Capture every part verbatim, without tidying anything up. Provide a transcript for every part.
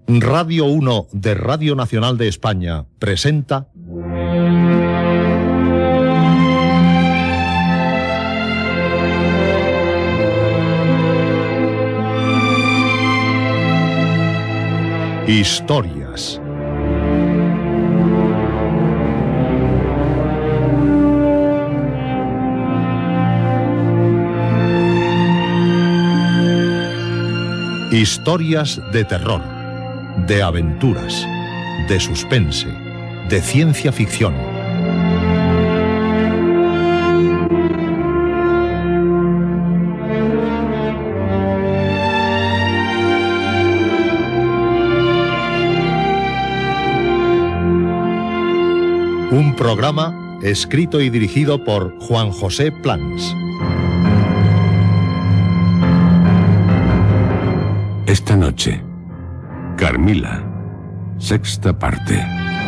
Radio uno de Radio Nacional de España presenta Historias. Historias de terror, de aventuras, de suspense, de ciencia ficción. Un programa escrito y dirigido por Juan José Plans. Esta noche, Carmila, sexta parte.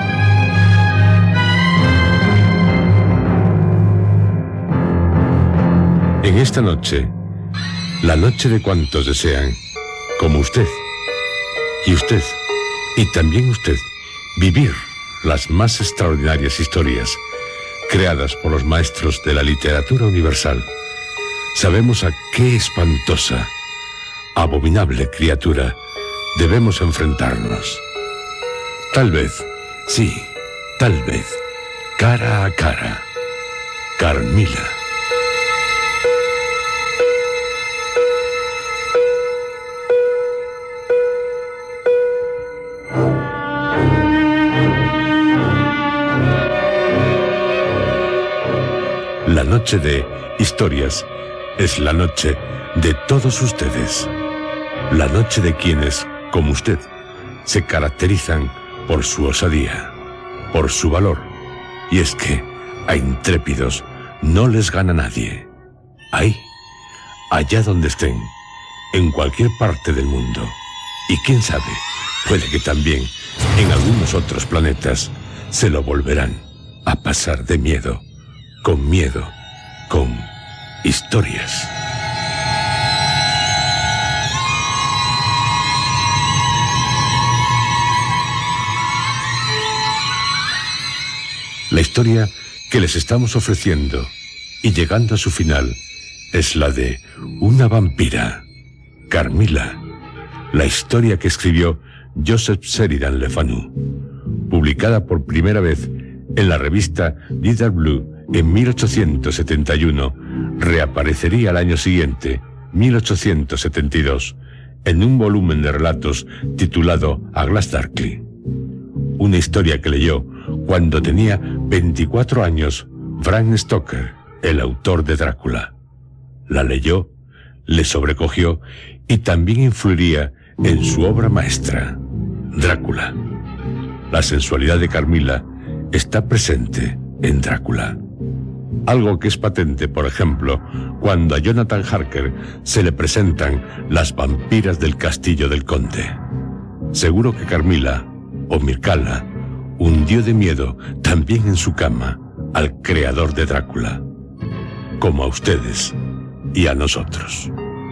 En esta noche, la noche de cuantos desean, como usted, y usted, y también usted, vivir las más extraordinarias historias creadas por los maestros de la literatura universal. Sabemos a qué espantosa, abominable criatura debemos enfrentarnos. Tal vez, sí, tal vez, cara a cara, Carmila. La noche de historias es la noche de todos ustedes. La noche de quienes, como usted, se caracterizan por su osadía, por su valor. Y es que a intrépidos no les gana nadie. Ahí, allá donde estén, en cualquier parte del mundo. Y quién sabe, puede que también en algunos otros planetas se lo volverán a pasar de miedo, con miedo, con historias. La historia que les estamos ofreciendo y llegando a su final es la de una vampira, Carmila, la historia que escribió Joseph Sheridan Le Fanu, publicada por primera vez en la revista Leather Blue en mil ochocientos setenta y uno, reaparecería al año siguiente, mil ochocientos setenta y dos, en un volumen de relatos titulado A Glass Darkly. Una historia que leyó cuando tenía veinticuatro años Bram Stoker, el autor de Drácula. La leyó, le sobrecogió y también influiría en su obra maestra, Drácula. La sensualidad de Carmila está presente en Drácula. Algo que es patente, por ejemplo, cuando a Jonathan Harker se le presentan las vampiras del castillo del conde. Seguro que Carmila, o Mircalla, hundió de miedo también en su cama al creador de Drácula, como a ustedes y a nosotros.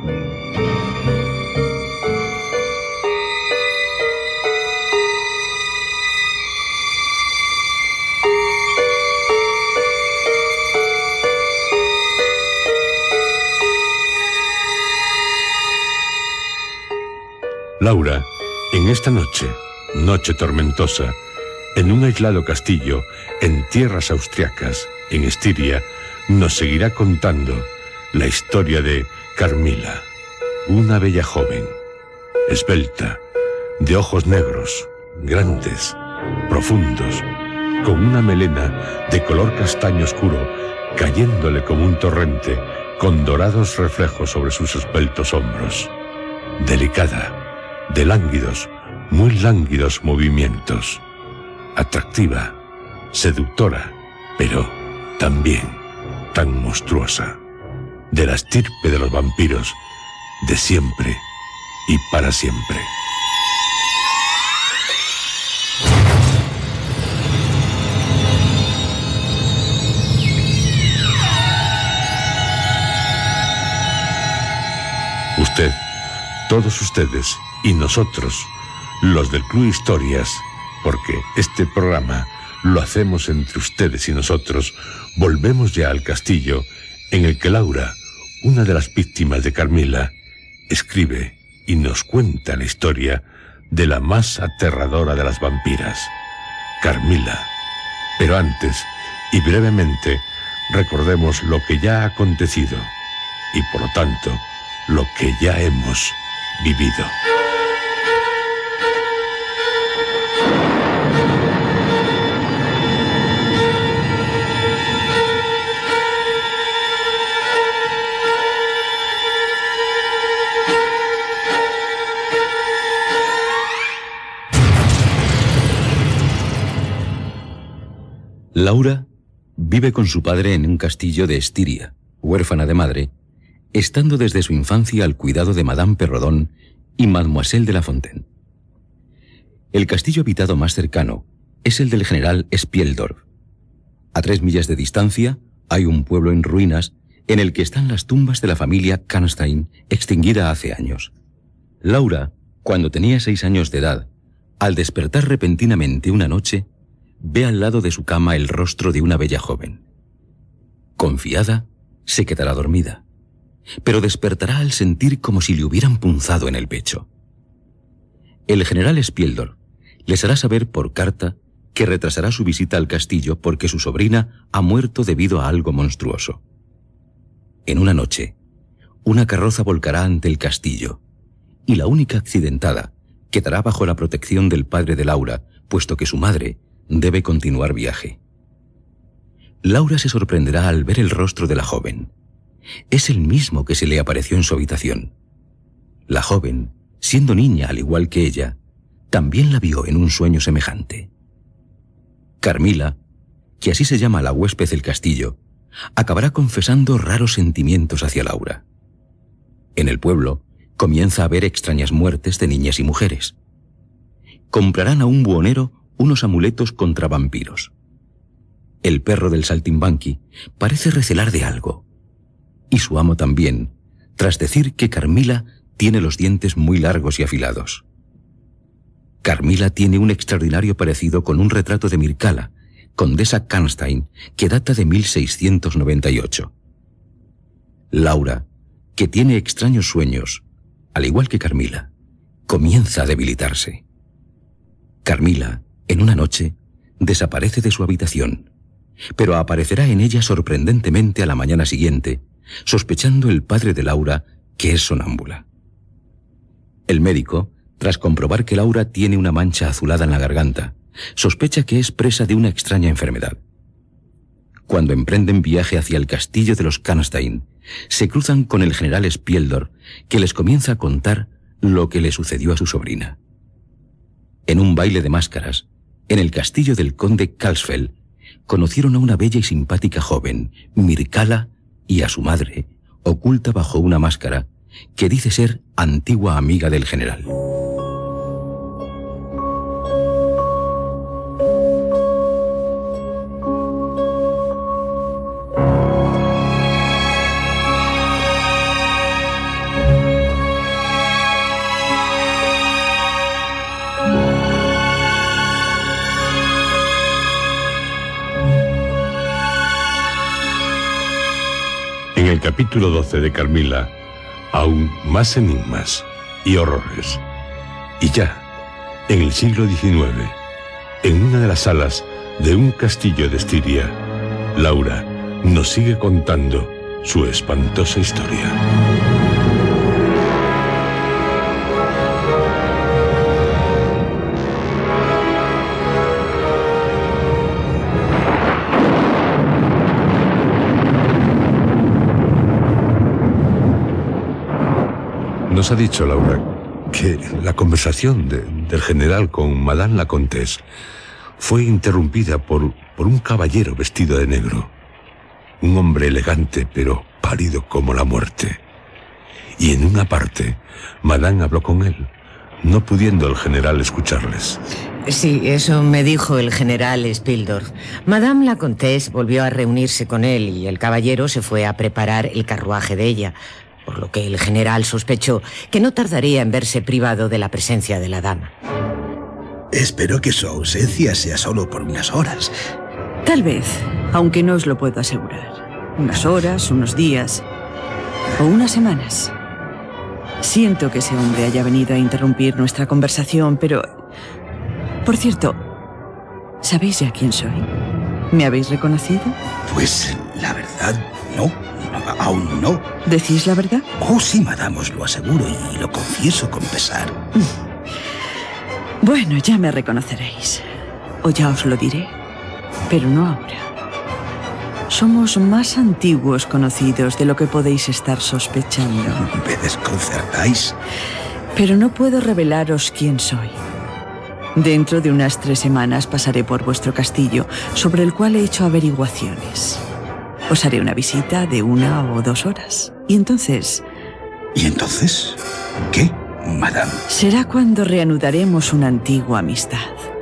Laura, en esta noche, noche tormentosa, en un aislado castillo, en tierras austriacas, en Estiria, nos seguirá contando la historia de Carmila, una bella joven, esbelta, de ojos negros, grandes, profundos, con una melena de color castaño oscuro, cayéndole como un torrente, con dorados reflejos sobre sus esbeltos hombros. Delicada, de lánguidos, muy lánguidos movimientos. Atractiva, seductora, pero también tan monstruosa. De la estirpe de los vampiros, de siempre y para siempre. Usted, todos ustedes y nosotros los del Club Historias, porque este programa lo hacemos entre ustedes y nosotros, volvemos ya al castillo en el que Laura, una de las víctimas de Carmila, escribe y nos cuenta la historia de la más aterradora de las vampiras, Carmila. Pero antes, y brevemente, recordemos lo que ya ha acontecido y, por lo tanto, lo que ya hemos vivido. Laura vive con su padre en un castillo de Estiria, huérfana de madre, estando desde su infancia al cuidado de Madame Perrodon y Mademoiselle de la Fontaine. El castillo habitado más cercano es el del general Spieldorf. A tres millas de distancia hay un pueblo en ruinas en el que están las tumbas de la familia Karnstein, extinguida hace años. Laura, cuando tenía seis años de edad, al despertar repentinamente una noche, ve al lado de su cama el rostro de una bella joven. Confiada, se quedará dormida, pero despertará al sentir como si le hubieran punzado en el pecho. El general Spieldorf les hará saber por carta que retrasará su visita al castillo porque su sobrina ha muerto debido a algo monstruoso. En una noche, una carroza volcará ante el castillo y la única accidentada quedará bajo la protección del padre de Laura, puesto que su madre debe continuar viaje. Laura se sorprenderá al ver el rostro de la joven. Es el mismo que se le apareció en su habitación. La joven, siendo niña al igual que ella, también la vio en un sueño semejante. Carmila, que así se llama la huésped del castillo, acabará confesando raros sentimientos hacia Laura. En el pueblo comienza a haber extrañas muertes de niñas y mujeres. Comprarán a un buhonero unos amuletos contra vampiros. El perro del saltimbanqui parece recelar de algo, y su amo también, tras decir que Carmila tiene los dientes muy largos y afilados. Carmila tiene un extraordinario parecido con un retrato de Mircala, condesa Karnstein, que data de mil seiscientos noventa y ocho. Laura, que tiene extraños sueños, al igual que Carmila, comienza a debilitarse. Carmila, en una noche, desaparece de su habitación, pero aparecerá en ella sorprendentemente a la mañana siguiente, sospechando el padre de Laura que es sonámbula. El médico, tras comprobar que Laura tiene una mancha azulada en la garganta, sospecha que es presa de una extraña enfermedad. Cuando emprenden viaje hacia el castillo de los Karnstein, se cruzan con el general Spieldorf, que les comienza a contar lo que le sucedió a su sobrina. En un baile de máscaras, en el castillo del conde Kalsfeld, conocieron a una bella y simpática joven, Mircala, y a su madre, oculta bajo una máscara, que dice ser antigua amiga del general. En el capítulo doce de Carmila, aún más enigmas y horrores. Y ya, en el siglo diecinueve, en una de las salas de un castillo de Estiria, Laura nos sigue contando su espantosa historia. Nos ha dicho Laura que la conversación de, del general con Madame la Comtesse fue interrumpida por, por un caballero vestido de negro, un hombre elegante pero pálido como la muerte. Y en una parte, Madame habló con él, no pudiendo el general escucharles. Sí, eso me dijo el general Spieldorf. Madame la Comtesse volvió a reunirse con él y el caballero se fue a preparar el carruaje de ella. por lo que el general sospechó que no tardaría en verse privado de la presencia de la dama. Espero que su ausencia sea solo por unas horas. Tal vez, aunque no os lo puedo asegurar. Unas horas, unos días o unas semanas. Siento que ese hombre haya venido a interrumpir nuestra conversación, pero... Por cierto, ¿sabéis ya quién soy? ¿Me habéis reconocido? Pues, la verdad, no. no aún no. ¿Decís la verdad? Oh, sí, madame, os lo aseguro y lo confieso con pesar. Bueno, ya me reconoceréis. O ya os lo diré. Pero no ahora. Somos más antiguos conocidos de lo que podéis estar sospechando. Me desconcertáis. Pero no puedo revelaros quién soy. Dentro de unas tres semanas pasaré por vuestro castillo, sobre el cual he hecho averiguaciones. Os haré una visita de una o dos horas. Y entonces... ¿Y entonces? ¿Qué, madame? Será cuando reanudaremos una antigua amistad.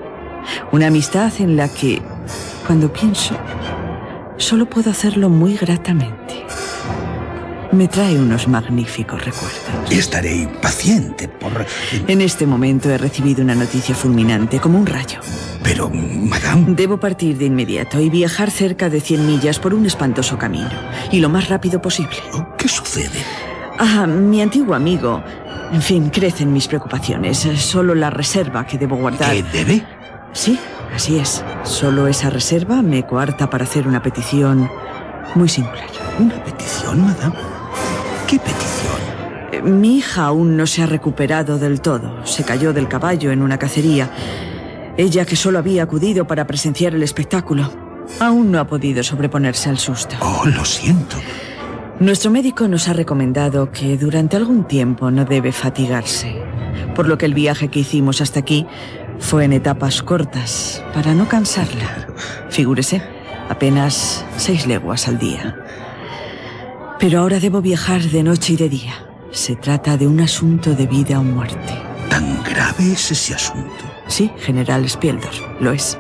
Una amistad en la que, cuando pienso, solo puedo hacerlo muy gratamente. Me trae unos magníficos recuerdos. Estaré impaciente por... En este momento he recibido una noticia fulminante, como un rayo. Pero, madame... Debo partir de inmediato y viajar cerca de cien millas por un espantoso camino. Y lo más rápido posible. ¿Qué sucede? Ah, mi antiguo amigo... En fin, crecen mis preocupaciones. Solo la reserva que debo guardar... ¿Qué debe? Sí, así es. Solo esa reserva me coarta para hacer una petición muy singular. ¿Una petición, madame? ¿Qué petición? Mi hija aún no se ha recuperado del todo. Se cayó del caballo en una cacería. Ella, que solo había acudido para presenciar el espectáculo, aún no ha podido sobreponerse al susto. Oh, lo siento. Nuestro médico nos ha recomendado que durante algún tiempo no debe fatigarse, por lo que el viaje que hicimos hasta aquí fue en etapas cortas, para no cansarla. Figúrese, apenas seis leguas al día. Pero ahora debo viajar de noche y de día. Se trata de un asunto de vida o muerte. ¿Tan grave es ese asunto? Sí, general Spieldor, lo es.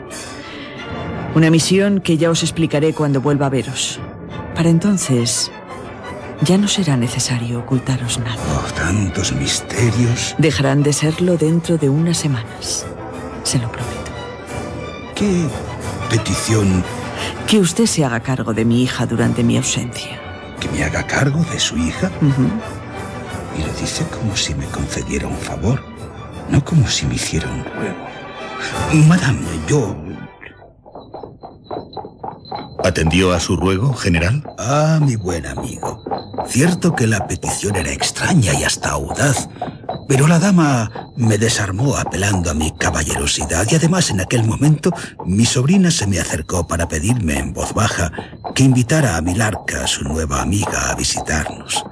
Una misión que ya os explicaré cuando vuelva a veros. Para entonces, ya no será necesario ocultaros nada. Oh, tantos misterios. Dejarán de serlo dentro de unas semanas. Se lo prometo. ¿Qué petición? Que usted se haga cargo de mi hija durante mi ausencia. ¿Que me haga cargo de su hija? Uh-huh. Y lo dice como si me concediera un favor, no como si me hiciera un ruego. Madame, yo... ¿Atendió a su ruego, general? Ah, mi buen amigo. Cierto que la petición era extraña y hasta audaz, pero la dama me desarmó apelando a mi caballerosidad y además en aquel momento mi sobrina se me acercó para pedirme en voz baja que invitara a Milarca, su nueva amiga, a visitarnos.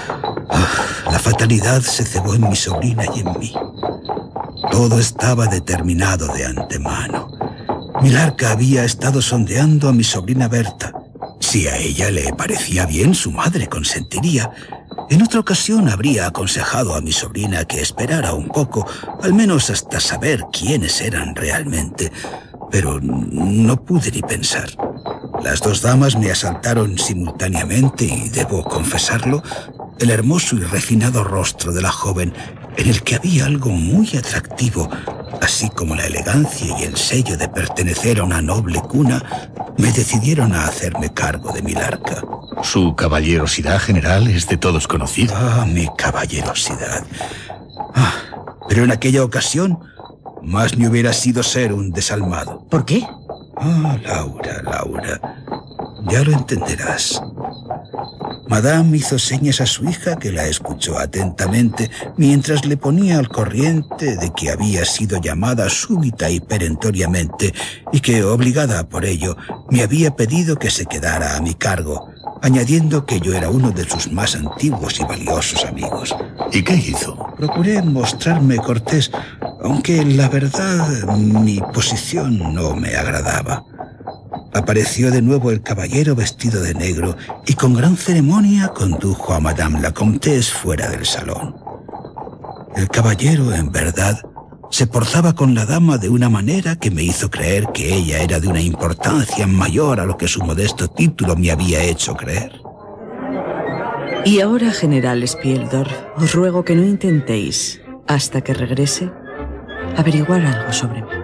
Oh, la fatalidad se cebó en mi sobrina y en mí. Todo estaba determinado de antemano. Milarca había estado sondeando a mi sobrina Berta. Si a ella le parecía bien, su madre consentiría. En otra ocasión habría aconsejado a mi sobrina que esperara un poco, al menos hasta saber quiénes eran realmente. Pero no pude ni pensar. Las dos damas me asaltaron simultáneamente y, debo confesarlo, el hermoso y refinado rostro de la joven, en el que había algo muy atractivo, así como la elegancia y el sello de pertenecer a una noble cuna, me decidieron a hacerme cargo de Milarca. Su caballerosidad, general, es de todos conocida. Ah, mi caballerosidad. Ah, pero en aquella ocasión, más me hubiera sido ser un desalmado. ¿Por qué? Ah, Laura, Laura, ya lo entenderás. Madame hizo señas a su hija, que la escuchó atentamente, mientras le ponía al corriente de que había sido llamada súbita y perentoriamente, y que, obligada por ello, me había pedido que se quedara a mi cargo, añadiendo que yo era uno de sus más antiguos y valiosos amigos. ¿Y qué hizo? Procuré mostrarme cortés, aunque la verdad mi posición no me agradaba. Apareció de nuevo el caballero vestido de negro y con gran ceremonia condujo a Madame la Comtesse fuera del salón. El caballero, en verdad, se portaba con la dama de una manera que me hizo creer que ella era de una importancia mayor a lo que su modesto título me había hecho creer. Y ahora, general Spieldorf, os ruego que no intentéis, hasta que regrese, averiguar algo sobre mí.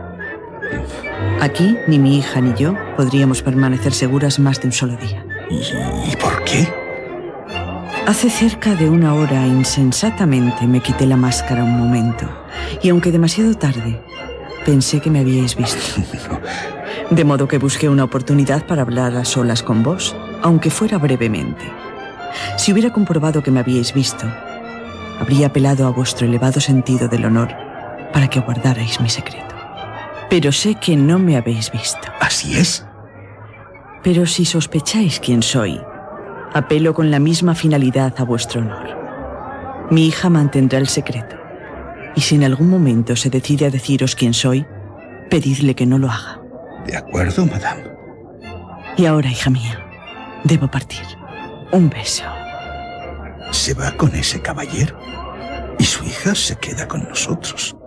Aquí, ni mi hija ni yo podríamos permanecer seguras más de un solo día. ¿Y, ¿Y por qué? Hace cerca de una hora, insensatamente, me quité la máscara un momento. Y aunque demasiado tarde, pensé que me habíais visto. De modo que busqué una oportunidad para hablar a solas con vos, aunque fuera brevemente. Si hubiera comprobado que me habíais visto, habría apelado a vuestro elevado sentido del honor para que guardarais mi secreto. Pero sé que no me habéis visto. ¿Así es? Pero si sospecháis quién soy, apelo con la misma finalidad a vuestro honor. Mi hija mantendrá el secreto. Y si en algún momento se decide a deciros quién soy, pedidle que no lo haga. De acuerdo, madame. Y ahora, hija mía, debo partir. Un beso. Se va con ese caballero y su hija se queda con nosotros.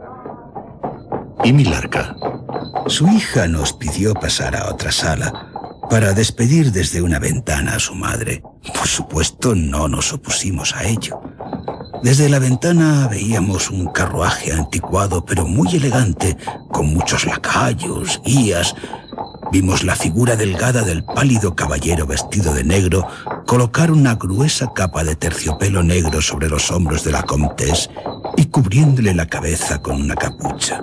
¿Y Milarca? Su hija nos pidió pasar a otra sala para despedir desde una ventana a su madre. Por supuesto, no nos opusimos a ello. Desde la ventana veíamos un carruaje anticuado pero muy elegante, con muchos lacayos, guías. Vimos la figura delgada del pálido caballero vestido de negro colocar una gruesa capa de terciopelo negro sobre los hombros de la comtesse y cubriéndole la cabeza con una capucha.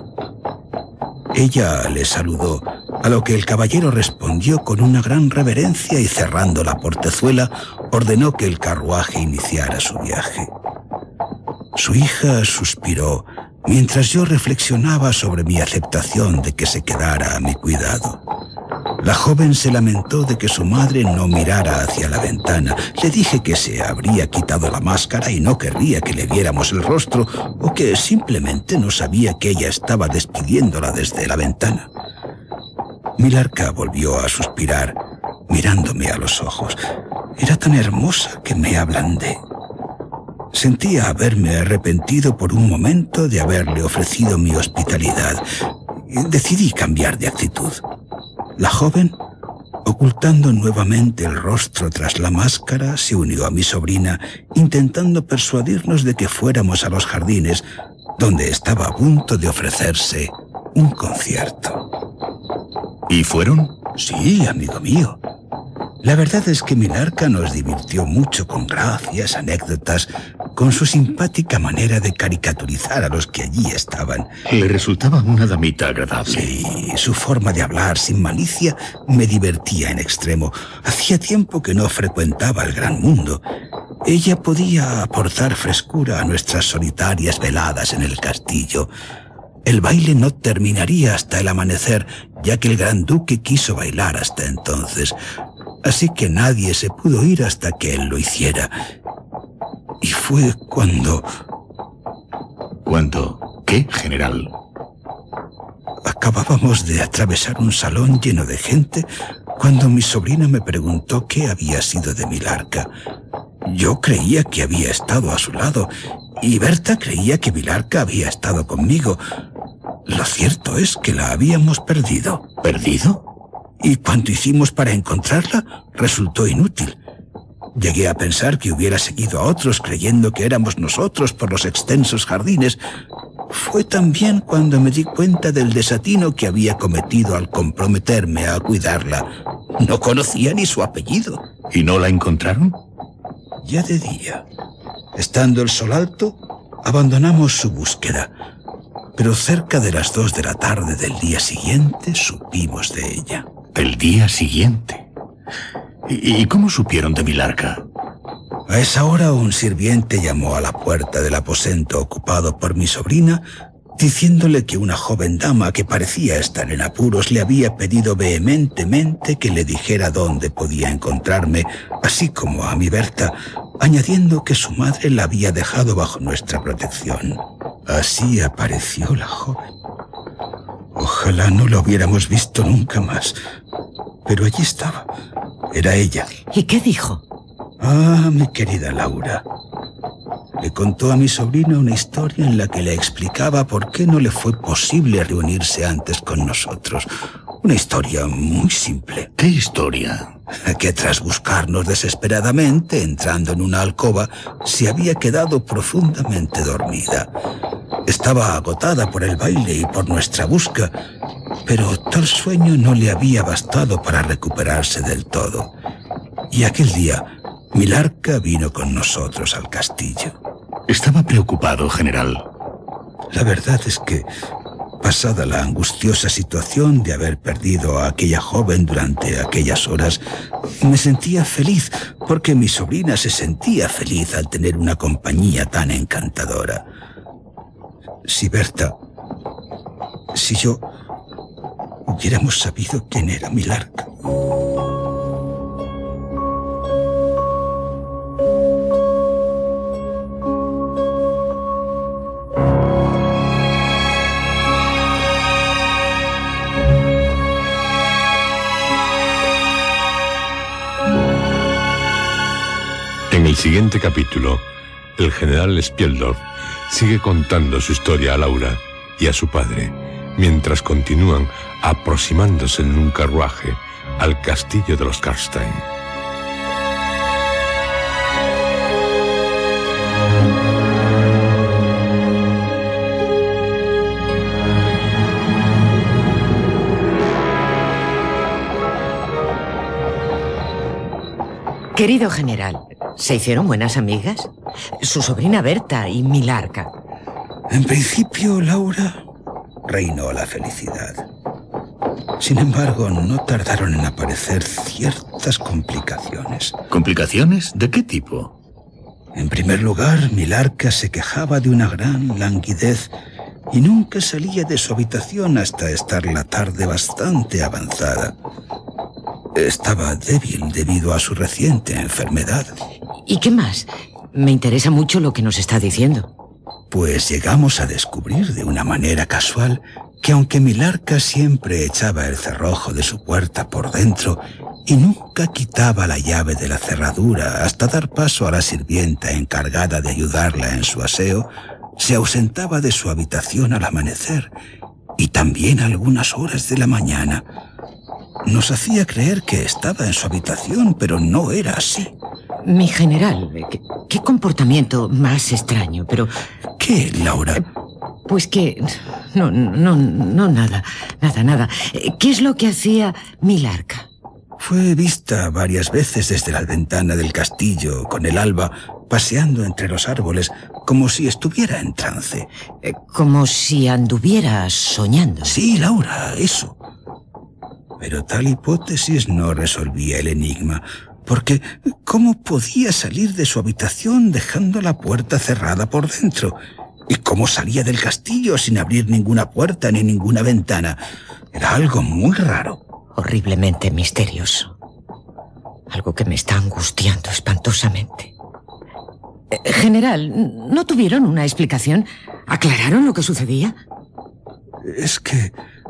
Ella le saludó, a lo que el caballero respondió con una gran reverencia y cerrando la portezuela ordenó que el carruaje iniciara su viaje. Su hija suspiró mientras yo reflexionaba sobre mi aceptación de que se quedara a mi cuidado. La joven se lamentó de que su madre no mirara hacia la ventana. Le dije que se habría quitado la máscara y no querría que le viéramos el rostro, o que simplemente no sabía que ella estaba despidiéndola desde la ventana. Milarca volvió a suspirar, mirándome a los ojos. Era tan hermosa que me ablandé. Sentía haberme arrepentido por un momento de haberle ofrecido mi hospitalidad. Decidí cambiar de actitud. La joven, ocultando nuevamente el rostro tras la máscara, se unió a mi sobrina, intentando persuadirnos de que fuéramos a los jardines, donde estaba a punto de ofrecerse un concierto. ¿Y fueron? Sí, amigo mío. La verdad es que Milarca nos divirtió mucho con gracias, anécdotas, con su simpática manera de caricaturizar a los que allí estaban. Le resultaba una damita agradable. Sí, su forma de hablar sin malicia me divertía en extremo. Hacía tiempo que no frecuentaba el gran mundo. Ella podía aportar frescura a nuestras solitarias veladas en el castillo. El baile no terminaría hasta el amanecer, ya que el gran duque quiso bailar hasta entonces. Así que nadie se pudo ir hasta que él lo hiciera. Y fue cuando... ¿Cuándo? ¿Qué, general? Acabábamos de atravesar un salón lleno de gente cuando mi sobrina me preguntó qué había sido de Milarca. Yo creía que había estado a su lado y Berta creía que Milarca había estado conmigo. Lo cierto es que la habíamos perdido. ¿Perdido? Y cuando hicimos para encontrarla, resultó inútil. Llegué a pensar que hubiera seguido a otros creyendo que éramos nosotros por los extensos jardines. Fue también cuando me di cuenta del desatino que había cometido al comprometerme a cuidarla. No conocía ni su apellido. ¿Y no la encontraron? Ya de día, estando el sol alto, abandonamos su búsqueda. Pero cerca de las dos de la tarde del día siguiente supimos de ella. ¿Del día siguiente? ¿Y, y cómo supieron de Milarca? A esa hora un sirviente llamó a la puerta del aposento ocupado por mi sobrina, diciéndole que una joven dama que parecía estar en apuros le había pedido vehementemente que le dijera dónde podía encontrarme, así como a mi Berta, añadiendo que su madre la había dejado bajo nuestra protección. Así apareció la joven. Ojalá no la hubiéramos visto nunca más, pero allí estaba. Era ella. ¿Y qué dijo? Ah, mi querida Laura. Le contó a mi sobrina una historia en la que le explicaba por qué no le fue posible reunirse antes con nosotros. Una historia muy simple. ¿Qué historia? Que tras buscarnos desesperadamente, entrando en una alcoba, se había quedado profundamente dormida. Estaba agotada por el baile y por nuestra busca, pero tal sueño no le había bastado para recuperarse del todo. Y aquel día, Milarca vino con nosotros al castillo. Estaba preocupado, general. La verdad es que, pasada la angustiosa situación de haber perdido a aquella joven durante aquellas horas, me sentía feliz porque mi sobrina se sentía feliz al tener una compañía tan encantadora. Si Berta, si yo hubiéramos sabido quién era Milarca. En el siguiente capítulo, el general Spieldorf sigue contando su historia a Laura y a su padre, mientras continúan aproximándose en un carruaje al castillo de los Karstein. Querido general, ¿se hicieron buenas amigas? Su sobrina Berta y Milarca. En principio, Laura, reinó la felicidad. Sin embargo, no tardaron en aparecer ciertas complicaciones. ¿Complicaciones? ¿De qué tipo? En primer lugar, Milarca se quejaba de una gran languidez y nunca salía de su habitación hasta estar la tarde bastante avanzada. Estaba débil debido a su reciente enfermedad. ¿Y qué más? Me interesa mucho lo que nos está diciendo. Pues llegamos a descubrir de una manera casual que aunque Milarca siempre echaba el cerrojo de su puerta por dentro y nunca quitaba la llave de la cerradura hasta dar paso a la sirvienta encargada de ayudarla en su aseo, se ausentaba de su habitación al amanecer y también a algunas horas de la mañana. Nos hacía creer que estaba en su habitación, pero no era así. Mi general, ¿qué, qué comportamiento más extraño? Pero... ¿Qué, Laura? Pues que... No, no, no, nada, nada, nada. ¿Qué es lo que hacía Milarca? Fue vista varias veces desde la ventana del castillo, con el alba, paseando entre los árboles, como si estuviera en trance. Como si anduviera soñando. Sí, Laura, eso. Pero tal hipótesis no resolvía el enigma, porque ¿cómo podía salir de su habitación dejando la puerta cerrada por dentro? ¿Y cómo salía del castillo sin abrir ninguna puerta ni ninguna ventana? Era algo muy raro. Horriblemente misterioso. Algo que me está angustiando espantosamente. Eh, general, ¿no tuvieron una explicación? ¿Aclararon lo que sucedía? Es que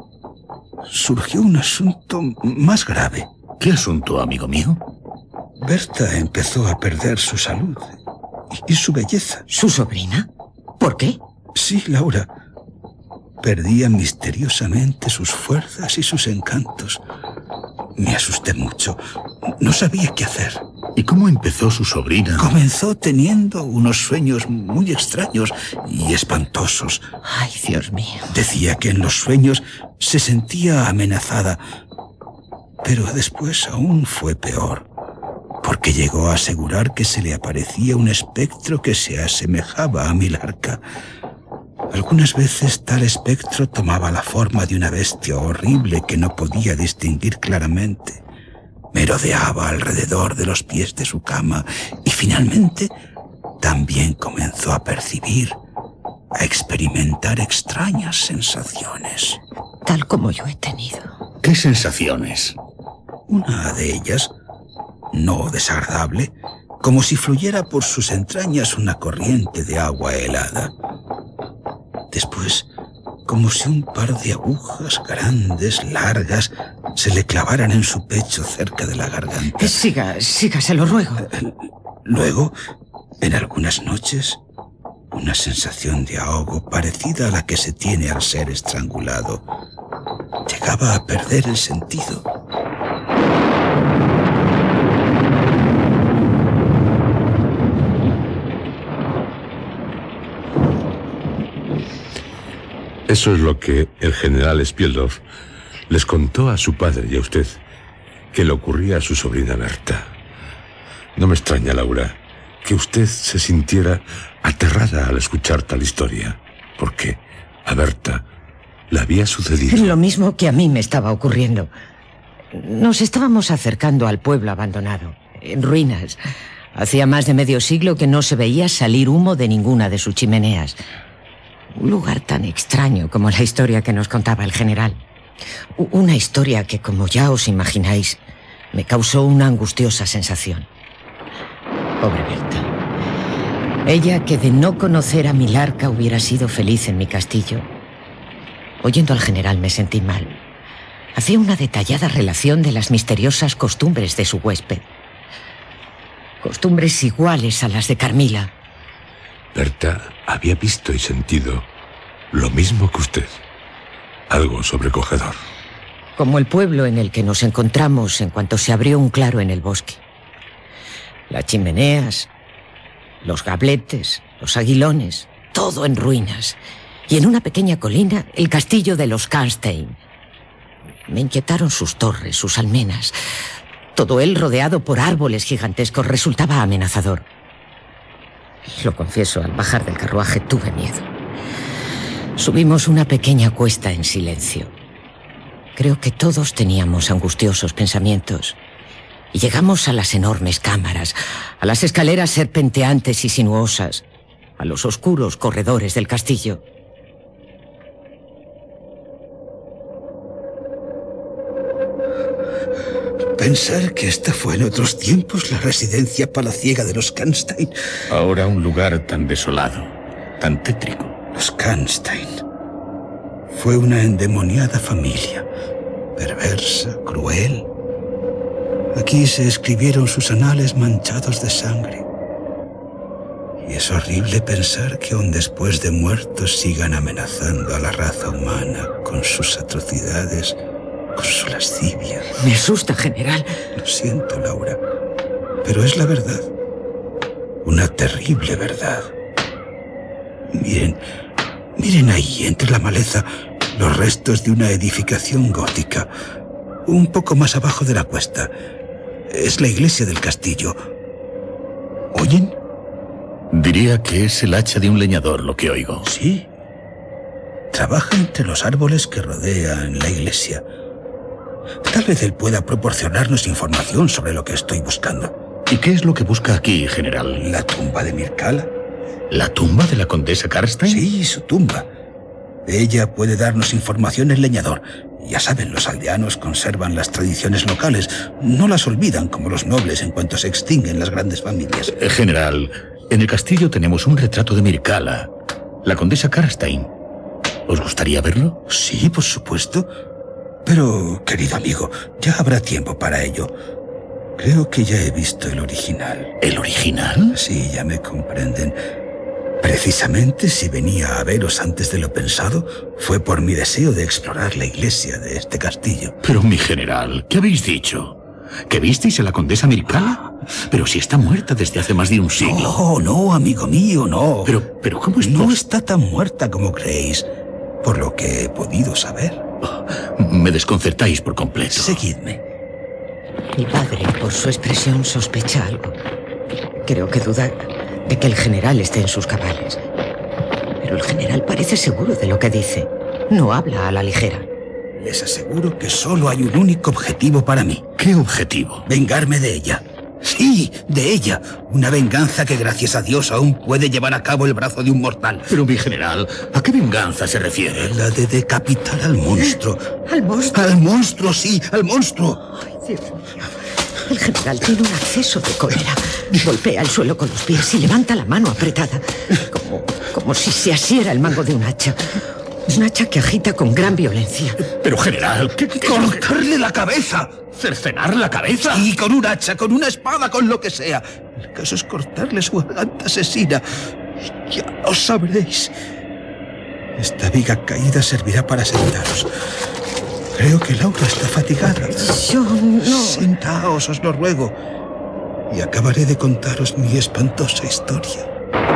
surgió un asunto más grave. ¿Qué asunto, amigo mío? Berta empezó a perder su salud y, y su belleza. ¿Su sobrina? ¿Por qué? Sí, Laura. Perdía misteriosamente sus fuerzas y sus encantos. Me asusté mucho. No sabía qué hacer. ¿Y cómo empezó su sobrina? Comenzó teniendo unos sueños muy extraños y espantosos. Ay, Dios mío. Decía que en los sueños se sentía amenazada. Pero después aún fue peor, porque llegó a asegurar que se le aparecía un espectro que se asemejaba a Milarca. Algunas veces tal espectro tomaba la forma de una bestia horrible que no podía distinguir claramente. Merodeaba alrededor de los pies de su cama y finalmente también comenzó a percibir, a experimentar extrañas sensaciones. Tal como yo he tenido. ¿Qué sensaciones? Una de ellas, no desagradable, como si fluyera por sus entrañas una corriente de agua helada. Después, como si un par de agujas grandes, largas, se le clavaran en su pecho cerca de la garganta. Siga, siga, se lo ruego. Luego, en algunas noches, una sensación de ahogo parecida a la que se tiene al ser estrangulado. Llegaba llegaba a perder el sentido. Eso es lo que el general Spieldorf les contó a su padre y a usted, que le ocurría a su sobrina Berta. No me extraña, Laura, que usted se sintiera aterrada al escuchar tal historia, porque a Berta le había sucedido lo mismo que a mí me estaba ocurriendo. Nos estábamos acercando al pueblo abandonado, en ruinas. Hacía más de medio siglo que no se veía salir humo de ninguna de sus chimeneas. Un lugar tan extraño como la historia que nos contaba el general. Una historia que, como ya os imagináis, me causó una angustiosa sensación. Pobre Berta. Ella, que de no conocer a Milarca hubiera sido feliz en mi castillo. Oyendo al general me sentí mal. Hacía una detallada relación de las misteriosas costumbres de su huésped. Costumbres iguales a las de Carmila. Berta había visto y sentido lo mismo que usted. Algo sobrecogedor. Como el pueblo en el que nos encontramos en cuanto se abrió un claro en el bosque. Las chimeneas, los gabletes, los aguilones, todo en ruinas. Y en una pequeña colina, el castillo de los Karnstein. Me inquietaron sus torres, sus almenas. Todo él rodeado por árboles gigantescos resultaba amenazador. Lo confieso, al bajar del carruaje tuve miedo. Subimos una pequeña cuesta en silencio. Creo que todos teníamos angustiosos pensamientos. Y llegamos a las enormes cámaras, a las escaleras serpenteantes y sinuosas, a los oscuros corredores del castillo. Pensar que esta fue en otros tiempos la residencia palaciega de los Karnstein. Ahora un lugar tan desolado, tan tétrico. Los Karnstein. Fue una endemoniada familia, perversa, cruel. Aquí se escribieron sus anales manchados de sangre. Y es horrible pensar que aun después de muertos sigan amenazando a la raza humana con sus atrocidades, con su lascivia. Me asusta, general. Lo siento, Laura, pero es la verdad. Una terrible verdad. Miren, miren ahí, entre la maleza, los restos de una edificación gótica. Un poco más abajo de la cuesta. Es la iglesia del castillo. ¿Oyen? Diría que es el hacha de un leñador lo que oigo. Sí. Trabaja entre los árboles que rodean la iglesia. Tal vez él pueda proporcionarnos información sobre lo que estoy buscando. ¿Y qué es lo que busca aquí, general? ¿La tumba de Mircala? ¿La tumba de la condesa Karnstein? Sí, su tumba. De ella puede darnos información el leñador. Ya saben, los aldeanos conservan las tradiciones locales. No las olvidan como los nobles en cuanto se extinguen las grandes familias. Eh, general, en el castillo tenemos un retrato de Mircala, la condesa Karnstein. ¿Os gustaría verlo? Sí, por supuesto. Pero, querido amigo, ya habrá tiempo para ello. Creo que ya he visto el original. ¿El original? Sí, ya me comprenden. Precisamente si venía a veros antes de lo pensado, fue por mi deseo de explorar la iglesia de este castillo. Pero, mi general, ¿qué habéis dicho? ¿Que visteis a la condesa Mircala? Pero si está muerta desde hace más de un siglo. No, no, amigo mío, no. Pero, pero ¿cómo es No pos- está tan muerta como creéis, por lo que he podido saber. Me desconcertáis por completo. Seguidme. Mi padre, por su expresión, sospecha algo. Creo que duda de que el general esté en sus cabales. Pero el general parece seguro de lo que dice. No habla a la ligera. Les aseguro que solo hay un único objetivo para mí. ¿Qué objetivo? Vengarme de ella. Sí, de ella. Una venganza que, gracias a Dios, aún puede llevar a cabo el brazo de un mortal. Pero, mi general, ¿a qué venganza se refiere? La de decapitar al monstruo. ¿Al monstruo? Al monstruo, sí, al monstruo. Ay, Dios mío. El general tiene un acceso de cólera. Golpea el suelo con los pies y levanta la mano apretada, como, como si se asiera el mango de un hacha. Un hacha que agita con gran violencia. Pero, general, ¿qué, qué ¡Cortarle la cabeza! ¿Cercenar la cabeza? Y con un hacha, con una espada, con lo que sea. El caso es cortarle su garganta asesina. Ya lo sabréis. Esta viga caída servirá para sentaros. Creo que Laura está fatigada. Yo no... Sentaos, os lo ruego, y acabaré de contaros mi espantosa historia.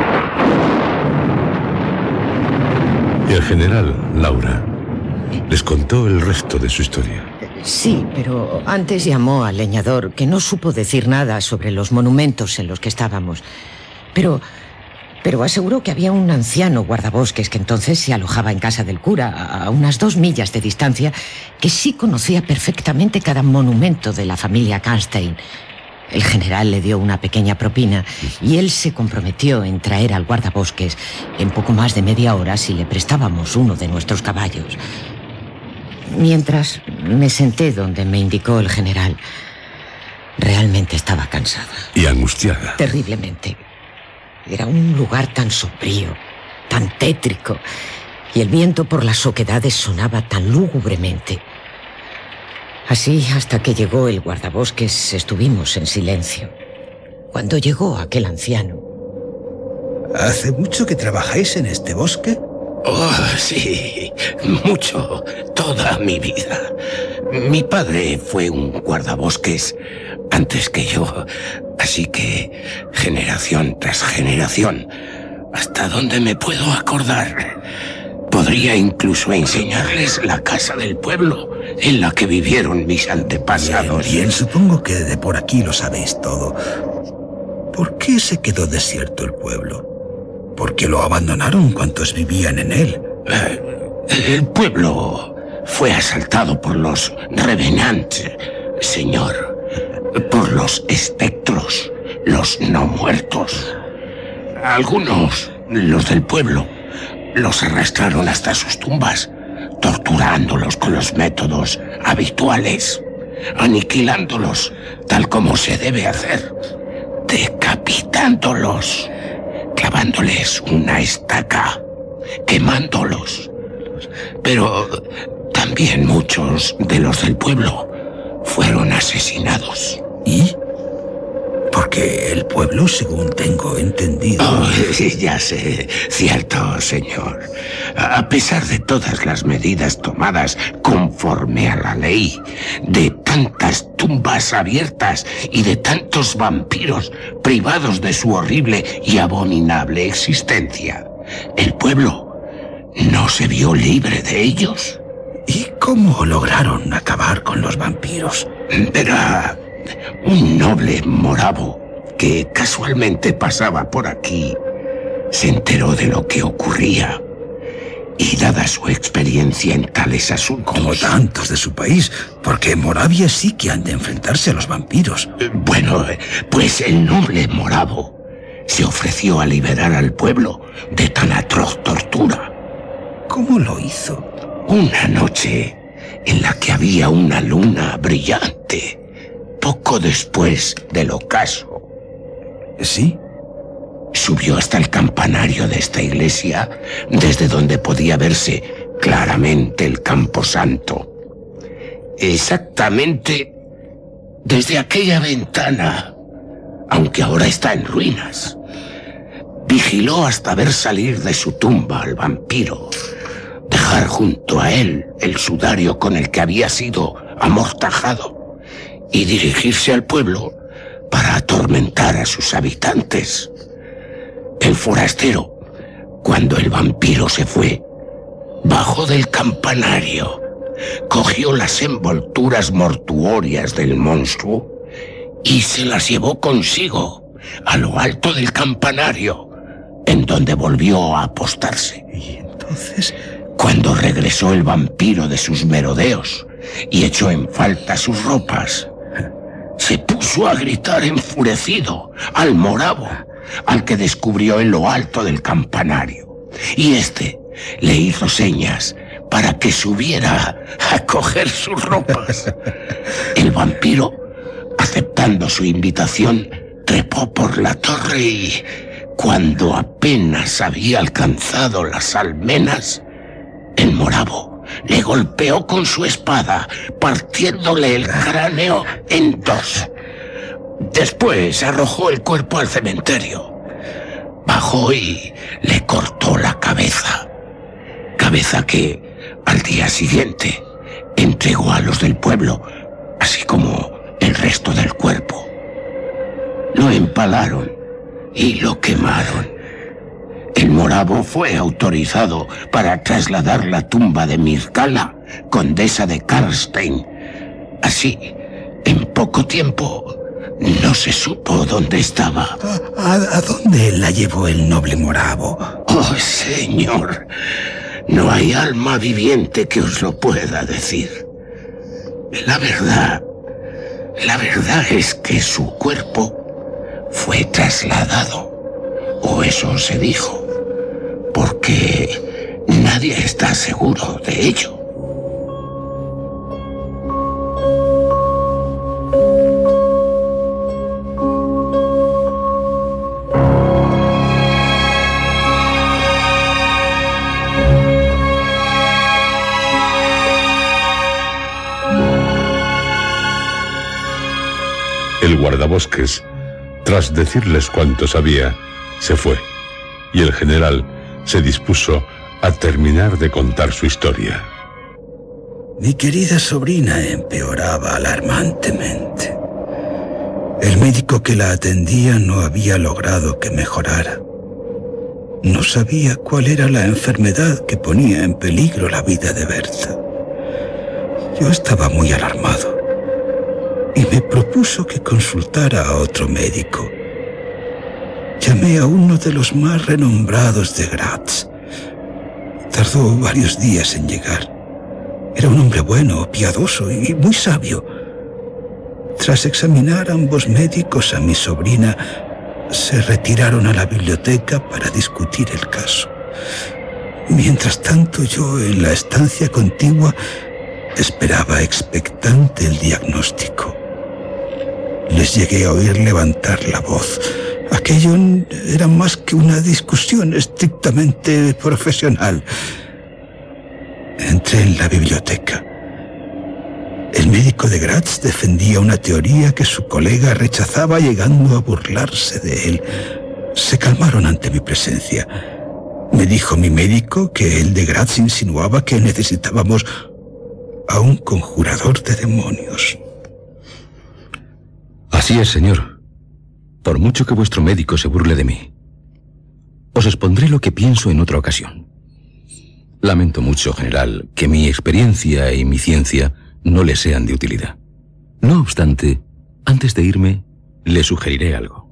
Y el general, Laura, les contó el resto de su historia. Sí, pero antes llamó al leñador, que no supo decir nada sobre los monumentos en los que estábamos. Pero... Pero aseguró que había un anciano guardabosques que entonces se alojaba en casa del cura, a unas dos millas de distancia, que sí conocía perfectamente cada monumento de la familia Karnstein. El general le dio una pequeña propina y él se comprometió en traer al guardabosques en poco más de media hora si le prestábamos uno de nuestros caballos. Mientras me senté donde me indicó el general, realmente estaba cansada. Y angustiada. Terriblemente. Era un lugar tan sombrío, tan tétrico, y el viento por las oquedades sonaba tan lúgubremente. Así, hasta que llegó el guardabosques, estuvimos en silencio. Cuando llegó aquel anciano... ¿Hace mucho que trabajáis en este bosque? Oh, sí, mucho, toda mi vida. Mi padre fue un guardabosques antes que yo, así que generación tras generación, hasta donde me puedo acordar. Podría incluso enseñarles la casa del pueblo en la que vivieron mis antepasados. Bien, bien, supongo que de por aquí lo sabéis todo. ¿Por qué se quedó desierto el pueblo? ¿Por qué lo abandonaron cuantos vivían en él? El pueblo fue asaltado por los revenants, señor. Por los espectros, los no muertos. Algunos, los del pueblo, los arrastraron hasta sus tumbas, torturándolos con los métodos habituales, aniquilándolos tal como se debe hacer, decapitándolos, clavándoles una estaca, quemándolos. Pero también muchos de los del pueblo fueron asesinados. ¿Y? Porque el pueblo, según tengo entendido... Oh, ya sé, cierto, señor. A pesar de todas las medidas tomadas conforme a la ley, de tantas tumbas abiertas y de tantos vampiros privados de su horrible y abominable existencia, el pueblo no se vio libre de ellos. ¿Y cómo lograron acabar con los vampiros? Era un noble moravo que casualmente pasaba por aquí. Se enteró de lo que ocurría y, dada su experiencia en tales asuntos... Como tantos de su país, porque en Moravia sí que han de enfrentarse a los vampiros. Bueno, pues el noble moravo se ofreció a liberar al pueblo de tan atroz tortura. ¿Cómo lo hizo? Una noche en la que había una luna brillante, poco después del ocaso. ¿Sí? Subió hasta el campanario de esta iglesia, desde donde podía verse claramente el camposanto. Exactamente desde aquella ventana, aunque ahora está en ruinas. Vigiló hasta ver salir de su tumba al vampiro, dejar junto a él el sudario con el que había sido amortajado y dirigirse al pueblo para atormentar a sus habitantes. El forastero, cuando el vampiro se fue, bajó del campanario, cogió las envolturas mortuorias del monstruo y se las llevó consigo a lo alto del campanario, en donde volvió a apostarse. ¿Y entonces? Cuando regresó el vampiro de sus merodeos y echó en falta sus ropas, se puso a gritar enfurecido al moravo, al que descubrió en lo alto del campanario, y éste le hizo señas para que subiera a coger sus ropas. El vampiro, aceptando su invitación, trepó por la torre y, cuando apenas había alcanzado las almenas, el moravo le golpeó con su espada, partiéndole el cráneo en dos. Después arrojó el cuerpo al cementerio. Bajó y le cortó la cabeza. Cabeza que, al día siguiente, entregó a los del pueblo, así como el resto del cuerpo. Lo empalaron y lo quemaron. El moravo fue autorizado para trasladar la tumba de Mircala, condesa de Karlstein. Así, en poco tiempo, no se supo dónde estaba. ¿A, a, a dónde la llevó el noble moravo? Oh, señor, no hay alma viviente que os lo pueda decir. La verdad, la verdad es que su cuerpo fue trasladado, o eso se dijo, porque nadie está seguro de ello. El guardabosques, tras decirles cuánto sabía, se fue, y el general se dispuso a terminar de contar su historia. Mi querida sobrina empeoraba alarmantemente. El médico que la atendía no había logrado que mejorara. No sabía cuál era la enfermedad que ponía en peligro la vida de Berta. Yo estaba muy alarmado y me propuso que consultara a otro médico. Llamé a uno de los más renombrados de Graz. Tardó varios días en llegar. Era un hombre bueno, piadoso y muy sabio. Tras examinar ambos médicos a mi sobrina, se retiraron a la biblioteca para discutir el caso. Mientras tanto, yo en la estancia contigua esperaba expectante el diagnóstico. Les llegué a oír levantar la voz. Aquello era más que una discusión estrictamente profesional. Entré en la biblioteca. El médico de Graz defendía una teoría que su colega rechazaba, llegando a burlarse de él. Se calmaron ante mi presencia. Me dijo mi médico que el de Graz insinuaba que necesitábamos a un conjurador de demonios. Así es, señor. Por mucho que vuestro médico se burle de mí, os expondré lo que pienso en otra ocasión. Lamento mucho, general, que mi experiencia y mi ciencia no le sean de utilidad. No obstante, antes de irme, le sugeriré algo.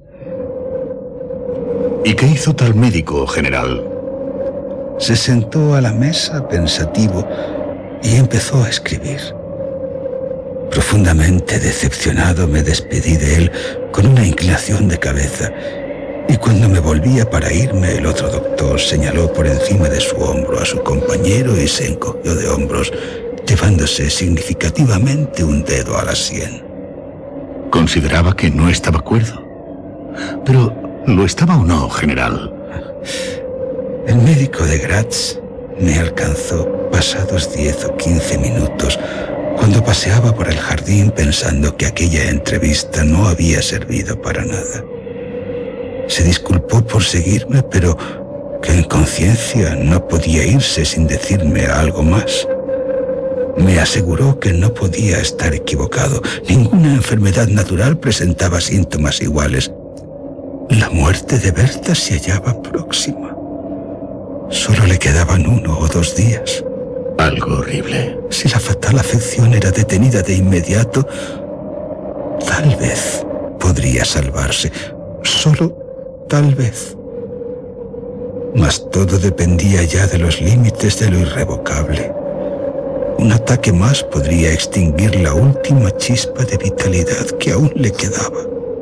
¿Y qué hizo tal médico, general? Se sentó a la mesa pensativo y empezó a escribir. Profundamente decepcionado, me despedí de él con una inclinación de cabeza, y cuando me volvía para irme, el otro doctor señaló por encima de su hombro a su compañero y se encogió de hombros, llevándose significativamente un dedo a la sien. Consideraba que no estaba cuerdo. Pero, ¿lo estaba o no, general? El médico de Graz me alcanzó pasados diez o quince minutos, cuando paseaba por el jardín pensando que aquella entrevista no había servido para nada. Se disculpó por seguirme, pero que en conciencia no podía irse sin decirme algo más. Me aseguró que no podía estar equivocado. Ninguna enfermedad natural presentaba síntomas iguales. La muerte de Berta se hallaba próxima. Solo le quedaban uno o dos días. Algo horrible. Si la fatal afección era detenida de inmediato, tal vez podría salvarse. Solo tal vez. Mas todo dependía ya de los límites de lo irrevocable. Un ataque más podría extinguir la última chispa de vitalidad que aún le quedaba.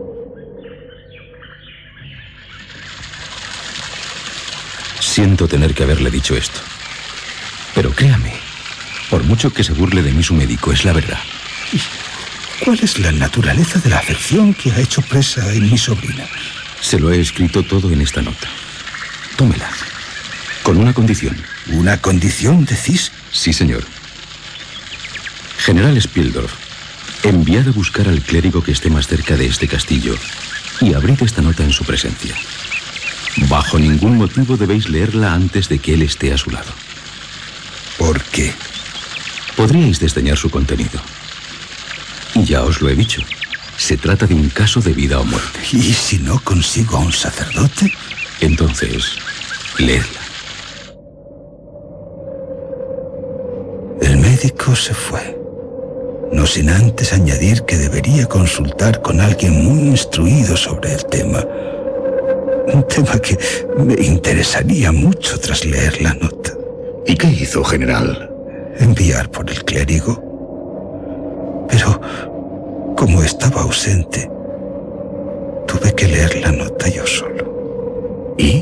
Siento tener que haberle dicho esto. Pero créame, por mucho que se burle de mí su médico, es la verdad. ¿Cuál es la naturaleza de la afección que ha hecho presa en mi sobrina? Se lo he escrito todo en esta nota. Tómela. Con una condición. ¿Una condición, decís? Sí, señor. General Spieldorf, enviad a buscar al clérigo que esté más cerca de este castillo y abrid esta nota en su presencia. Bajo ningún motivo debéis leerla antes de que él esté a su lado. ¿Por qué? Podríais desdeñar su contenido. Y ya os lo he dicho. Se trata de un caso de vida o muerte. ¿Y si no consigo a un sacerdote? Entonces, leedla. El médico se fue, no sin antes añadir que debería consultar con alguien muy instruido sobre el tema. Un tema que me interesaría mucho tras leer la nota. ¿Y qué hizo, general? Enviar por el clérigo. Pero, como estaba ausente, tuve que leer la nota yo solo. ¿Y?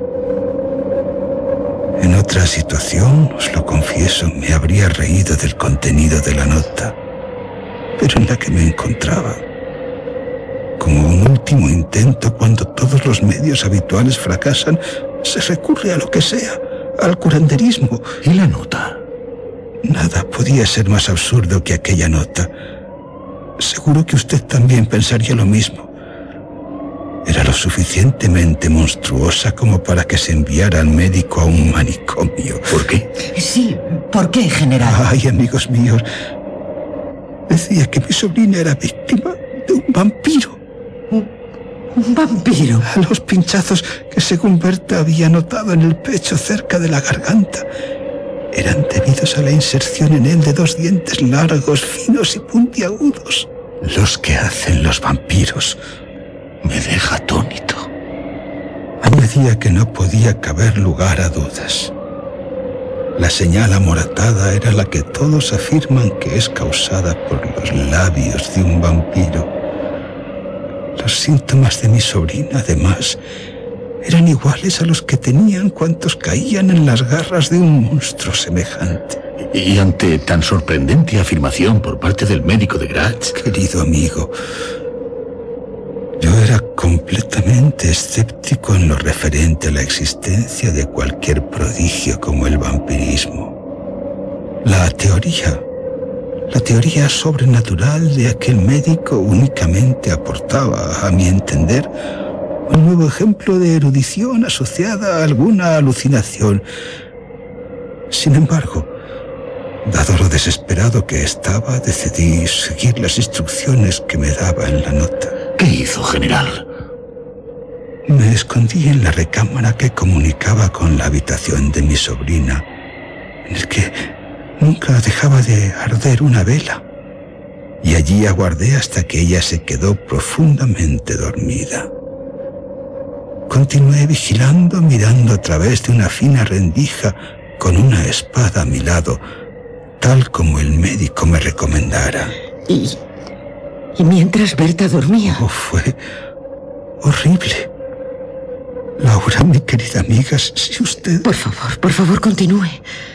En otra situación, os lo confieso, me habría reído del contenido de la nota, pero en la que me encontraba, como un último intento cuando todos los medios habituales fracasan, se recurre a lo que sea, al curanderismo. ¿Y la nota? Nada podía ser más absurdo que aquella nota. Seguro que usted también pensaría lo mismo. Era lo suficientemente monstruosa como para que se enviara al médico a un manicomio. ¿Por qué? Sí, ¿por qué, general? Ay, amigos míos, decía que mi sobrina era víctima de un vampiro. ¿Un, un vampiro? A los pinchazos que, según Berta, había notado en el pecho cerca de la garganta eran debidos a la inserción en él de dos dientes largos, finos y puntiagudos, los que hacen los vampiros. Me deja atónito. Añadía que no podía caber lugar a dudas. La señal amoratada era la que todos afirman que es causada por los labios de un vampiro. Los síntomas de mi sobrina, además, eran iguales a los que tenían cuantos caían en las garras de un monstruo semejante. Y ante tan sorprendente afirmación por parte del médico de Graz... Querido amigo, yo era completamente escéptico en lo referente a la existencia de cualquier prodigio como el vampirismo. La teoría, la teoría sobrenatural de aquel médico únicamente aportaba, a mi entender, un nuevo ejemplo de erudición asociada a alguna alucinación. Sin embargo, dado lo desesperado que estaba, decidí seguir las instrucciones que me daba en la nota. ¿Qué hizo, general? Me escondí en la recámara que comunicaba con la habitación de mi sobrina, en el que nunca dejaba de arder una vela, y allí aguardé hasta que ella se quedó profundamente dormida. Continué vigilando, mirando a través de una fina rendija con una espada a mi lado, tal como el médico me recomendara. Y, y mientras Berta dormía... Oh, fue horrible. Laura, mi querida amiga, si usted... Por favor, por favor, continúe.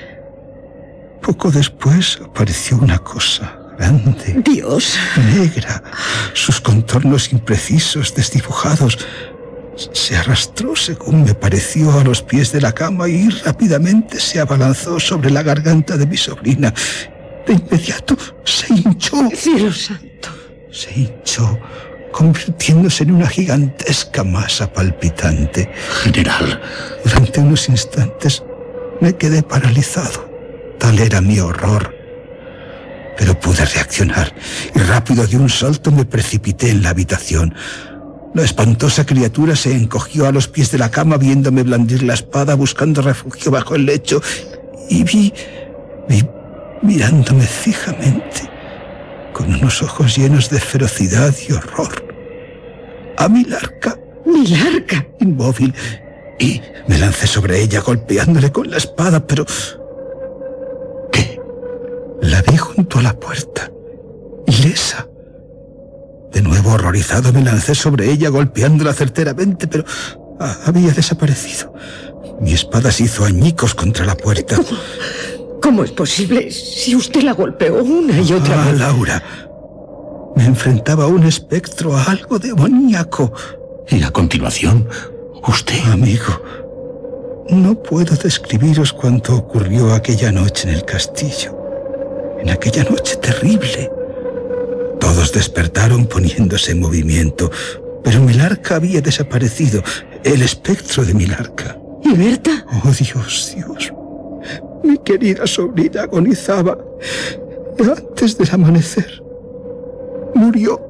Poco después apareció una cosa grande. Dios. Negra. Sus contornos imprecisos, desdibujados. Se arrastró, según me pareció, a los pies de la cama y rápidamente se abalanzó sobre la garganta de mi sobrina. De inmediato se hinchó. Cielo santo. Se hinchó, convirtiéndose en una gigantesca masa palpitante. General. Durante unos instantes me quedé paralizado. Tal era mi horror. Pero pude reaccionar y rápido de un salto me precipité en la habitación. La espantosa criatura se encogió a los pies de la cama viéndome blandir la espada buscando refugio bajo el lecho y vi, vi mirándome fijamente con unos ojos llenos de ferocidad y horror a Milarca. Milarca. Inmóvil, y me lancé sobre ella golpeándole con la espada, pero... ¿Qué? La vi junto a la puerta, ilesa. De nuevo horrorizado me lancé sobre ella golpeándola certeramente, pero había desaparecido. Mi espada se hizo añicos contra la puerta. ¿Cómo, cómo es posible si usted la golpeó una y otra ah, vez? Laura, me enfrentaba a un espectro, a algo demoníaco. Y a continuación, usted... Amigo, no puedo describiros cuánto ocurrió aquella noche en el castillo. En aquella noche terrible. Todos despertaron poniéndose en movimiento, pero Milarca había desaparecido, el espectro de Milarca. ¿Y Berta? Oh, Dios, Dios. Mi querida sobrina agonizaba y antes del amanecer murió.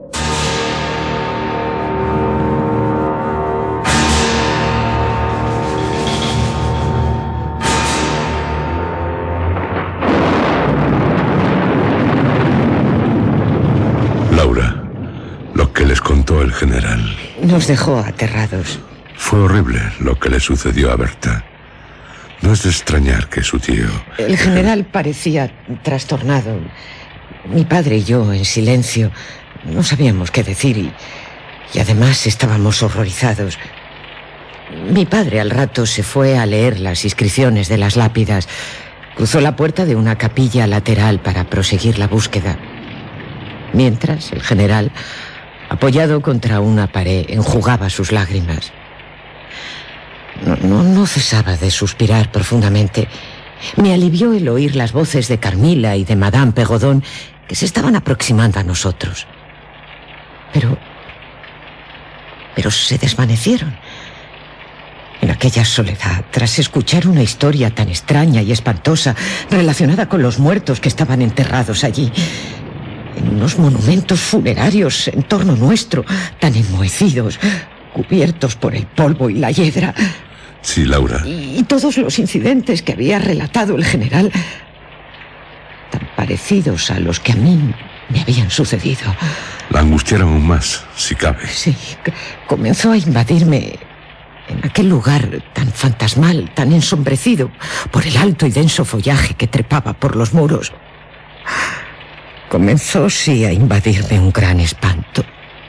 Laura, lo que les contó el general. Nos dejó aterrados. Fue horrible lo que le sucedió a Berta. No es de extrañar que su tío... El general parecía trastornado. Mi padre y yo, en silencio, no sabíamos qué decir y, y además estábamos horrorizados. Mi padre al rato se fue a leer las inscripciones de las lápidas. Cruzó la puerta de una capilla lateral para proseguir la búsqueda. Mientras, el general, apoyado contra una pared, enjugaba sus lágrimas. No, no, no cesaba de suspirar profundamente. Me alivió el oír las voces de Carmila y de Madame Perrodon que se estaban aproximando a nosotros. Pero... pero se desvanecieron. En aquella soledad, tras escuchar una historia tan extraña y espantosa relacionada con los muertos que estaban enterrados allí, en unos monumentos funerarios en torno nuestro, tan enmohecidos, cubiertos por el polvo y la hiedra. Sí, Laura. Y todos los incidentes que había relatado el general, tan parecidos a los que a mí me habían sucedido. La angustiaron aún más, si cabe. Sí, comenzó a invadirme en aquel lugar tan fantasmal, tan ensombrecido por el alto y denso follaje que trepaba por los muros. Comenzó, sí, a invadirme un gran espanto.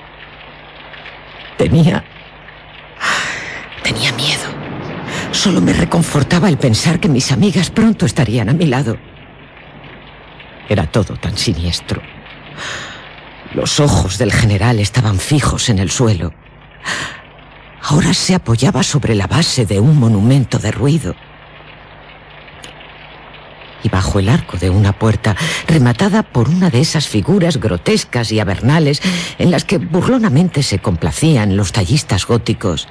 Tenía... tenía miedo. Solo me reconfortaba el pensar que mis amigas pronto estarían a mi lado. Era todo tan siniestro. Los ojos del general estaban fijos en el suelo. Ahora se apoyaba sobre la base de un monumento derruido. Y bajo el arco de una puerta, rematada por una de esas figuras grotescas y avernales en las que burlonamente se complacían los tallistas góticos,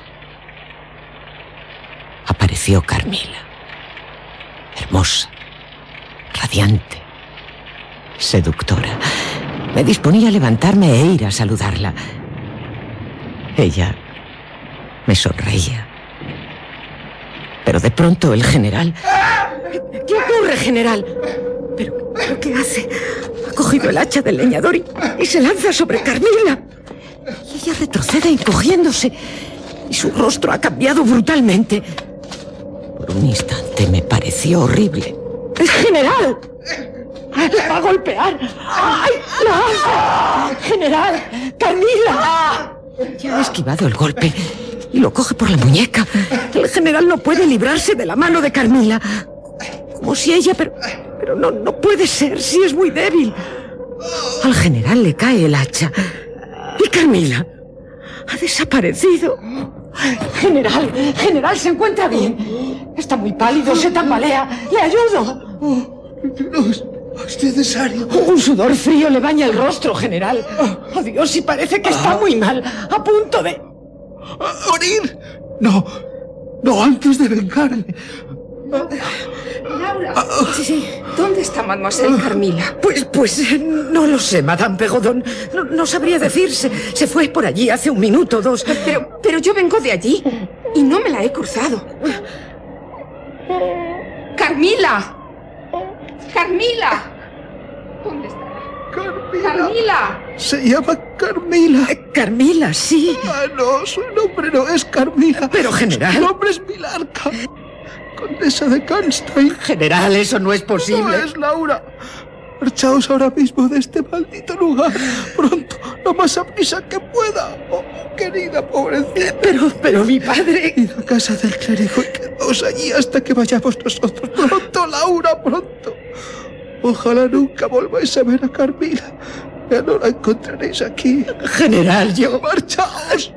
apareció Carmila, hermosa, radiante, seductora. Me disponía a levantarme e ir a saludarla. Ella me sonreía. Pero de pronto el general... ¿Qué ocurre, general? ¿Pero, ¿pero qué hace? Ha cogido el hacha del leñador y, y se lanza sobre Carmila. Y ella retrocede encogiéndose. Y su rostro ha cambiado brutalmente. Por un instante me pareció horrible. ¡Es general! ¡La va a golpear! ¡Ay! ¡La hace! ¡General! ¡Carmila! Ya ha esquivado el golpe y lo coge por la muñeca. El general no puede librarse de la mano de Carmila. Como si ella... Pero, pero no, no puede ser, si es muy débil. Al general le cae el hacha. Y Carmila ha desaparecido. General, general, ¿se encuentra bien? Está muy pálido, se tambalea. ¿Le ayudo? No es, no es necesario. Un sudor frío le baña el rostro, general. Oh, Dios, y parece que está muy mal. A punto de... ¿Morir? No, no, antes de vengarme. Laura, sí, sí. ¿Dónde está Mademoiselle Carmila? Pues, pues, no lo sé, Madame Perrodon. No, no sabría decirse. Se fue por allí hace un minuto o dos. Pero, pero yo vengo de allí y no me la he cruzado. ¡Carmila! ¡Carmila! ¿Dónde está? Carmila. ¡Carmila! Se llama Carmila. Eh, Carmila, sí. Ah, no, su nombre no es Carmila. Pero, general... Su nombre es Milarca, condesa de Karnstein. General, eso no es posible. No es Laura. Marchaos ahora mismo de este maldito lugar. Pronto, lo más a prisa que pueda. Oh, querida pobrecita. Pero, pero mi padre... Id a casa del clérigo y quedaos allí hasta que vayamos nosotros. Pronto, Laura, pronto. Ojalá nunca volváis a ver a Carmila. Ya no la encontraréis aquí. General, yo... ¡Marchaos!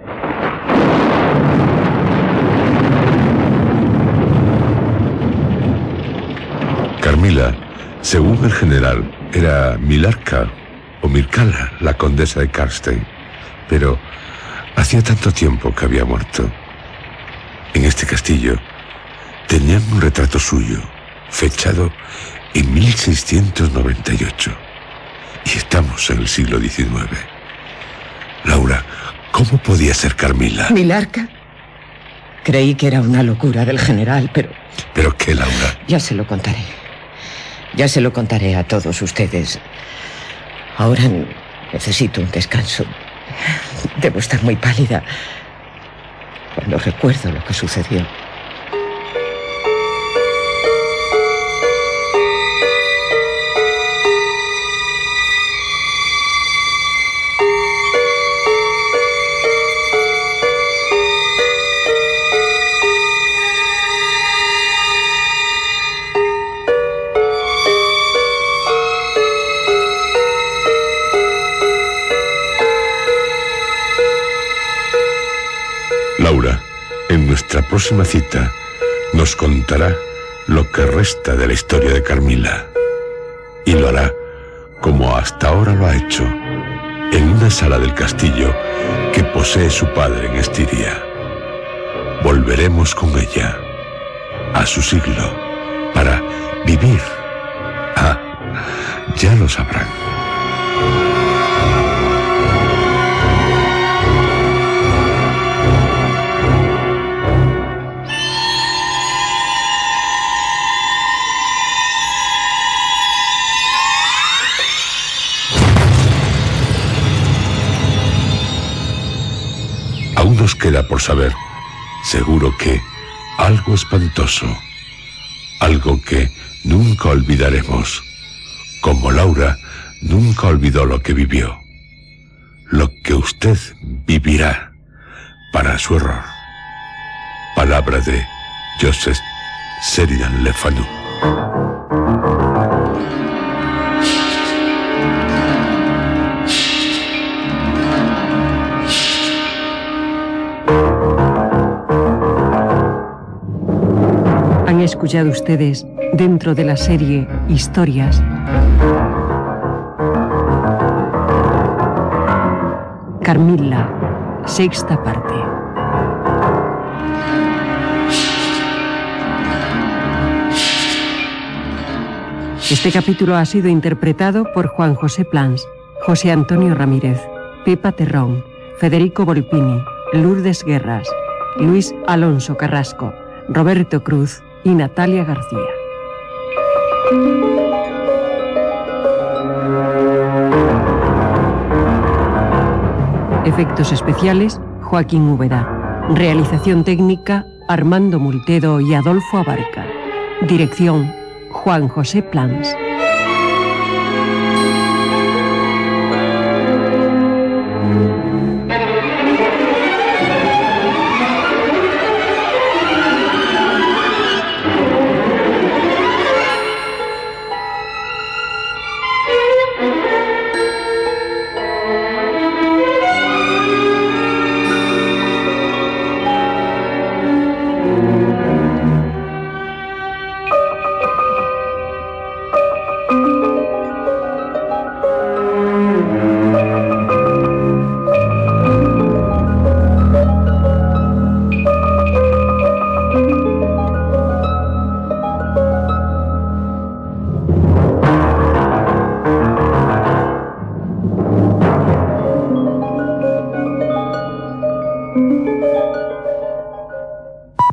Carmila, según el general, era Milarca o Mircala, la condesa de Karnstein. Pero hacía tanto tiempo que había muerto. En este castillo tenían un retrato suyo fechado en mil seiscientos noventa y ocho. Y estamos en el siglo diecinueve. Laura, ¿cómo podía ser Carmila? ¿Milarca? Creí que era una locura del general, pero... ¿Pero qué, Laura? Ya se lo contaré. Ya se lo contaré a todos ustedes. Ahora necesito un descanso. Debo estar muy pálida cuando recuerdo lo que sucedió. Laura, en nuestra próxima cita, nos contará lo que resta de la historia de Carmila. Y lo hará como hasta ahora lo ha hecho, en una sala del castillo que posee su padre en Estiria. Volveremos con ella a su siglo para vivir. Ah, ya lo sabrán. Aún nos queda por saber, seguro que algo espantoso, algo que nunca olvidaremos, como Laura nunca olvidó lo que vivió, lo que usted vivirá para su error. Palabra de Joseph Sheridan Le Fanu. Han escuchado ustedes, dentro de la serie Historias, Carmila, sexta parte. Este capítulo ha sido interpretado por Juan José Plans, José Antonio Ramírez, Pepa Terrón, Federico Volpini, Lourdes Guerras, Luis Alonso Carrasco, Roberto Cruz y Natalia García. Efectos especiales, Joaquín Úbeda. Realización técnica, Armando Multedo y Adolfo Abarca. Dirección, Juan José Plans.